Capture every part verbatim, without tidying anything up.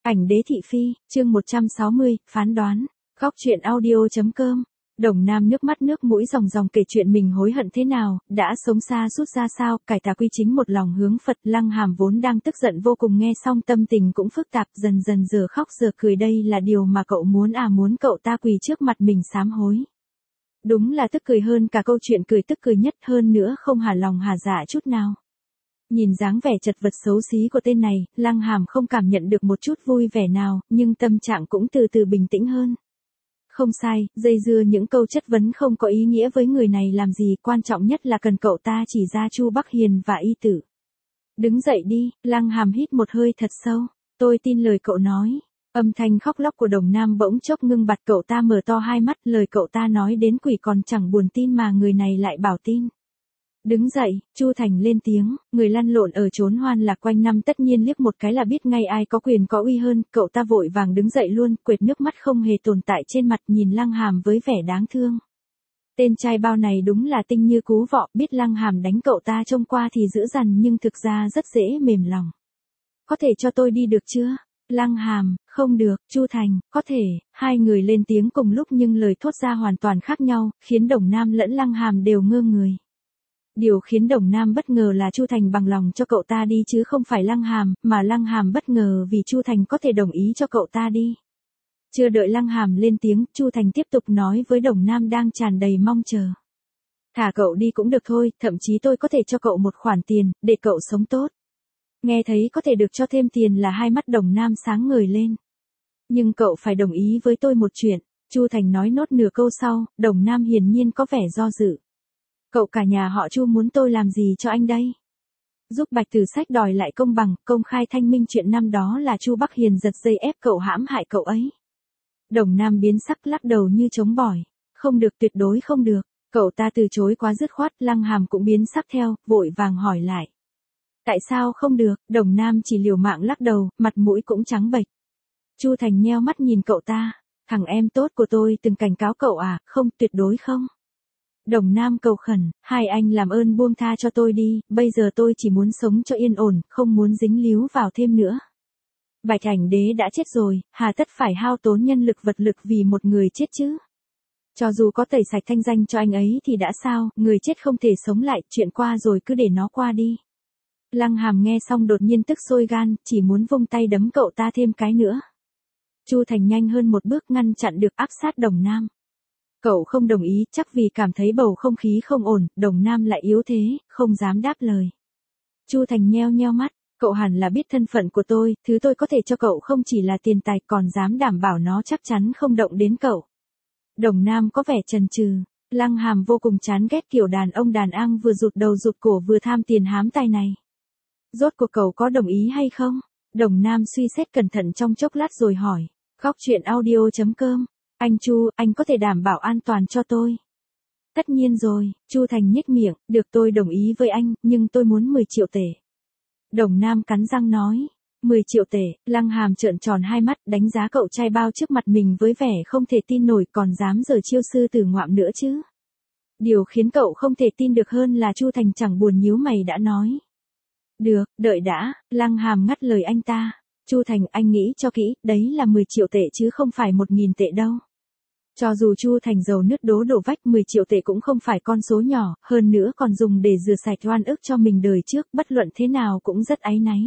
Ảnh đế thị phi, chương một trăm sáu mươi, phán đoán. Góc truyện audio chấm com. Đồng Nam nước mắt nước mũi ròng ròng kể chuyện mình hối hận thế nào, đã sống xa suốt ra sao, cải tà quy chính một lòng hướng Phật. Lăng Hàm vốn đang tức giận vô cùng nghe xong tâm tình cũng phức tạp, dần dần giờ khóc giờ cười, đây là điều mà cậu muốn à, muốn cậu ta quỳ trước mặt mình sám hối. Đúng là tức cười hơn cả câu chuyện cười tức cười nhất, hơn nữa không hả lòng hả dạ chút nào. Nhìn dáng vẻ chật vật xấu xí của tên này, Lăng Hàm không cảm nhận được một chút vui vẻ nào, nhưng tâm trạng cũng từ từ bình tĩnh hơn. Không sai, dây dưa những câu chất vấn không có ý nghĩa với người này làm gì, quan trọng nhất là cần cậu ta chỉ ra Chu Bắc Hiền và y tử. Đứng dậy đi, Lăng Hàm hít một hơi thật sâu, tôi tin lời cậu nói. Âm thanh khóc lóc của Đồng Nam bỗng chốc ngưng bặt, cậu ta mở to hai mắt, lời cậu ta nói đến quỷ còn chẳng buồn tin mà người này lại bảo tin. Đứng dậy, Chu Thành lên tiếng, người lăn lộn ở chốn hoan lạc quanh năm tất nhiên liếc một cái là biết ngay ai có quyền có uy hơn, cậu ta vội vàng đứng dậy luôn, quệt nước mắt không hề tồn tại trên mặt, nhìn Lăng Hàm với vẻ đáng thương. Tên trai bao này đúng là tinh như cú vọ, biết Lăng Hàm đánh cậu ta trông qua thì dữ dằn nhưng thực ra rất dễ mềm lòng. Có thể cho tôi đi được chưa? Lăng Hàm, không được. Chu Thành, có thể. Hai người lên tiếng cùng lúc nhưng lời thốt ra hoàn toàn khác nhau, khiến Đồng Nam lẫn Lăng Hàm đều ngơ người. Điều khiến Đồng Nam bất ngờ là Chu Thành bằng lòng cho cậu ta đi chứ không phải Lăng Hàm, mà Lăng Hàm bất ngờ vì Chu Thành có thể đồng ý cho cậu ta đi. Chưa đợi Lăng Hàm lên tiếng, Chu Thành tiếp tục nói với Đồng Nam đang tràn đầy mong chờ. Thả cậu đi cũng được thôi, thậm chí tôi có thể cho cậu một khoản tiền, để cậu sống tốt. Nghe thấy có thể được cho thêm tiền là hai mắt Đồng Nam sáng ngời lên. Nhưng cậu phải đồng ý với tôi một chuyện. Chu Thành nói nốt nửa câu sau, Đồng Nam hiển nhiên có vẻ do dự. Cậu cả nhà họ Chu muốn tôi làm gì cho anh đây? Giúp Bạch Tử Sách đòi lại công bằng, công khai thanh minh chuyện năm đó là Chu Bắc Hiền giật dây ép cậu hãm hại cậu ấy. Đồng Nam biến sắc lắc đầu như chống bỏi. Không được, tuyệt đối không được. Cậu ta từ chối quá dứt khoát, Lăng Hàm cũng biến sắc theo, vội vàng hỏi lại. Tại sao không được? Đồng Nam chỉ liều mạng lắc đầu, mặt mũi cũng trắng bệch. Chu Thành nheo mắt nhìn cậu ta. Thằng em tốt của tôi từng cảnh cáo cậu à, không, tuyệt đối không. Đồng Nam cầu khẩn, hai anh làm ơn buông tha cho tôi đi, bây giờ tôi chỉ muốn sống cho yên ổn, không muốn dính líu vào thêm nữa. Bạch Ảnh Đế đã chết rồi, hà tất phải hao tốn nhân lực vật lực vì một người chết chứ? Cho dù có tẩy sạch thanh danh cho anh ấy thì đã sao, người chết không thể sống lại, chuyện qua rồi cứ để nó qua đi. Lăng Hàm nghe xong đột nhiên tức sôi gan, chỉ muốn vung tay đấm cậu ta thêm cái nữa. Chu Thành nhanh hơn một bước ngăn chặn được áp sát Đồng Nam. Cậu không đồng ý, chắc vì cảm thấy bầu không khí không ổn, Đồng Nam lại yếu thế, không dám đáp lời. Chu Thành nheo nheo mắt, cậu hẳn là biết thân phận của tôi, thứ tôi có thể cho cậu không chỉ là tiền tài còn dám đảm bảo nó chắc chắn không động đến cậu. Đồng Nam có vẻ chần chừ, Lăng Hàm vô cùng chán ghét kiểu đàn ông đàn ang vừa rụt đầu rụt cổ vừa tham tiền hám tài này. Rốt cuộc cậu có đồng ý hay không? Đồng Nam suy xét cẩn thận trong chốc lát rồi hỏi. Góc truyện audio chấm com. Anh Chu, anh có thể đảm bảo an toàn cho tôi? Tất nhiên rồi, Chu Thành nhếch miệng, được tôi đồng ý với anh, nhưng tôi muốn mười triệu tệ. Đồng Nam cắn răng nói, mười triệu tệ, Lăng Hàm trợn tròn hai mắt, đánh giá cậu trai bao trước mặt mình với vẻ không thể tin nổi, còn dám giở chiêu sư tử ngoạm nữa chứ. Điều khiến cậu không thể tin được hơn là Chu Thành chẳng buồn nhíu mày đã nói. Được, đợi đã, Lăng Hàm ngắt lời anh ta. Chu Thành, anh nghĩ cho kỹ, đấy là mười triệu tệ chứ không phải một nghìn tệ đâu. Cho dù Chu Thành giàu nứt đố đổ vách, mười triệu tệ cũng không phải con số nhỏ, hơn nữa còn dùng để rửa sạch oan ức cho mình đời trước, bất luận thế nào cũng rất áy náy.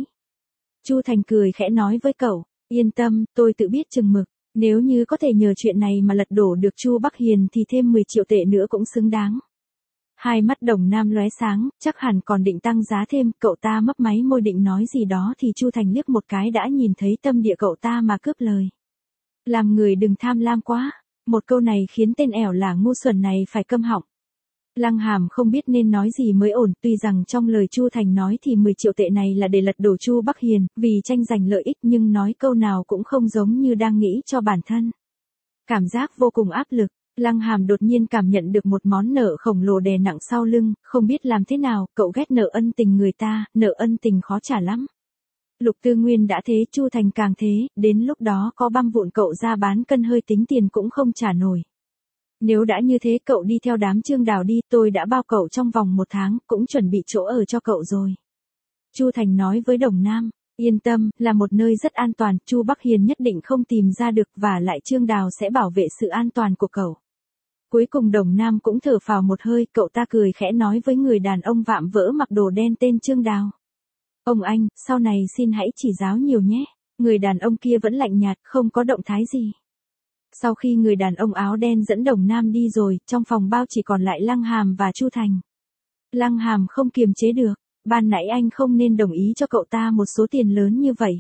Chu Thành cười khẽ nói với cậu, yên tâm, tôi tự biết chừng mực, nếu như có thể nhờ chuyện này mà lật đổ được Chu Bắc Hiền thì thêm mười triệu tệ nữa cũng xứng đáng. Hai mắt Đồng Nam lóe sáng, chắc hẳn còn định tăng giá thêm, cậu ta mấp máy môi định nói gì đó thì Chu Thành liếc một cái đã nhìn thấy tâm địa cậu ta mà cướp lời. Làm người đừng tham lam quá, một câu này khiến tên ẻo là ngu xuẩn này phải câm họng. Lăng Hàm không biết nên nói gì mới ổn, tuy rằng trong lời Chu Thành nói thì mười triệu tệ này là để lật đổ Chu Bắc Hiền, vì tranh giành lợi ích nhưng nói câu nào cũng không giống như đang nghĩ cho bản thân. Cảm giác vô cùng áp lực. Lăng Hàm đột nhiên cảm nhận được một món nợ khổng lồ đè nặng sau lưng, không biết làm thế nào, cậu ghét nợ ân tình người ta, nợ ân tình khó trả lắm. Lục Tư Nguyên đã thế, Chu Thành càng thế, đến lúc đó có băm vụn cậu ra bán cân hơi tính tiền cũng không trả nổi. Nếu đã như thế cậu đi theo đám Trương Đào đi, tôi đã bao cậu trong vòng một tháng, cũng chuẩn bị chỗ ở cho cậu rồi. Chu Thành nói với Đồng Nam, Yên tâm, là một nơi rất an toàn, Chu Bắc Hiền nhất định không tìm ra được và lại Trương Đào sẽ bảo vệ sự an toàn của cậu. Cuối cùng Đồng Nam cũng thở phào một hơi, cậu ta cười khẽ nói với người đàn ông vạm vỡ mặc đồ đen tên Trương Đào. Ông anh, sau này xin hãy chỉ giáo nhiều nhé. Người đàn ông kia vẫn lạnh nhạt, không có động thái gì. Sau khi người đàn ông áo đen dẫn Đồng Nam đi rồi, trong phòng bao chỉ còn lại Lăng Hàm và Chu Thành. Lăng Hàm không kiềm chế được, ban nãy anh không nên đồng ý cho cậu ta một số tiền lớn như vậy.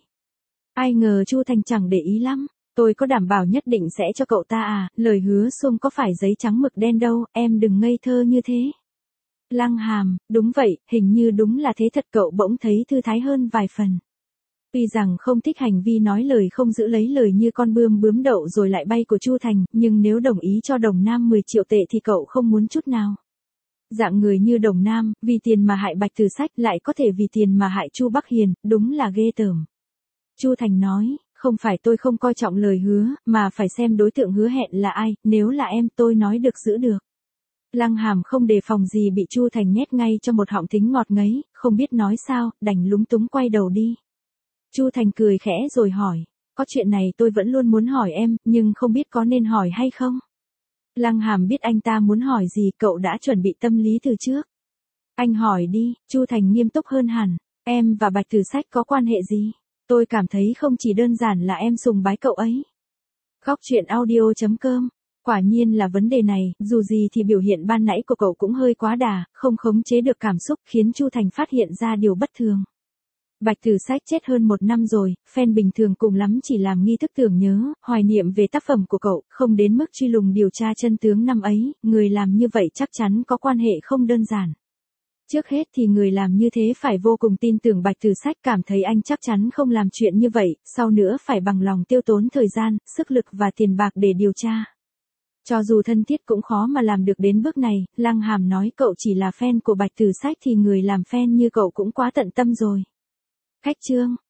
Ai ngờ Chu Thành chẳng để ý lắm, tôi có đảm bảo nhất định sẽ cho cậu ta à, lời hứa xuông có phải giấy trắng mực đen đâu, em đừng ngây thơ như thế. Lăng Hàm, đúng vậy, hình như đúng là thế thật, cậu bỗng thấy thư thái hơn vài phần. Tuy rằng không thích hành vi nói lời không giữ lấy lời như con bươm bướm đậu rồi lại bay của Chu Thành, nhưng nếu đồng ý cho Đồng Nam mười triệu tệ thì cậu không muốn chút nào. Dạng người như Đồng Nam, vì tiền mà hại Bạch Từ Sách lại có thể vì tiền mà hại Chu Bắc Hiền, đúng là ghê tởm. Chu Thành nói, không phải tôi không coi trọng lời hứa, mà phải xem đối tượng hứa hẹn là ai, nếu là em tôi nói được giữ được. Lăng Hàm không đề phòng gì bị Chu Thành nhét ngay cho một họng thính ngọt ngấy, không biết nói sao, đành lúng túng quay đầu đi. Chu Thành cười khẽ rồi hỏi, có chuyện này tôi vẫn luôn muốn hỏi em, nhưng không biết có nên hỏi hay không. Lăng Hàm biết anh ta muốn hỏi gì, cậu đã chuẩn bị tâm lý từ trước. Anh hỏi đi, Chu Thành nghiêm túc hơn hẳn, em và Bạch Từ Sách có quan hệ gì? Tôi cảm thấy không chỉ đơn giản là em sùng bái cậu ấy. Góc truyện audio chấm com. Quả nhiên là vấn đề này, dù gì thì biểu hiện ban nãy của cậu cũng hơi quá đà, không khống chế được cảm xúc, khiến Chu Thành phát hiện ra điều bất thường. Bạch Từ Sách chết hơn một năm rồi, fan bình thường cùng lắm chỉ làm nghi thức tưởng nhớ, hoài niệm về tác phẩm của cậu, không đến mức truy lùng điều tra chân tướng năm ấy, người làm như vậy chắc chắn có quan hệ không đơn giản. Trước hết thì người làm như thế phải vô cùng tin tưởng Bạch Từ Sách, cảm thấy anh chắc chắn không làm chuyện như vậy, sau nữa phải bằng lòng tiêu tốn thời gian, sức lực và tiền bạc để điều tra. Cho dù thân thiết cũng khó mà làm được đến bước này, Lăng Hàm nói cậu chỉ là fan của Bạch Từ Sách thì người làm fan như cậu cũng quá tận tâm rồi. Khách chương